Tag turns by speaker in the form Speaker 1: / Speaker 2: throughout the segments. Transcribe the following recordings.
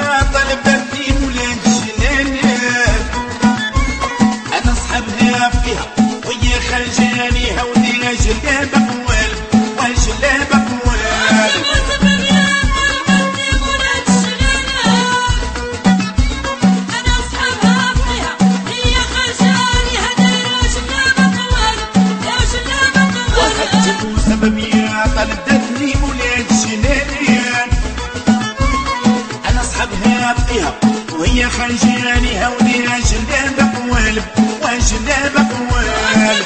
Speaker 1: طلبتني ولاد جنان انا اصحابها فيها وهي خرجاني هودي جلابه قوال وجلابه قوال سبب يا طلبتني ولاد جنان انا اصحابها فيها وهي خرجاني هودي جلابه قوالب وجلابه قوالب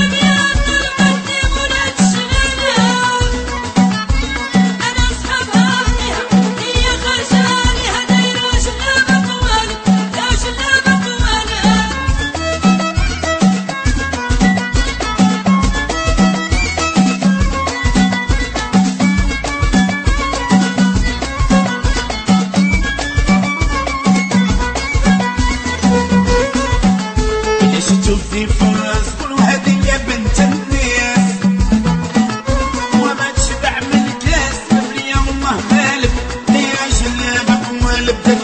Speaker 1: شفتي فرص قولوا هذه يا بنت الناس وما تشبع من الكاس مبلية والله مالك يا جلابك والبدل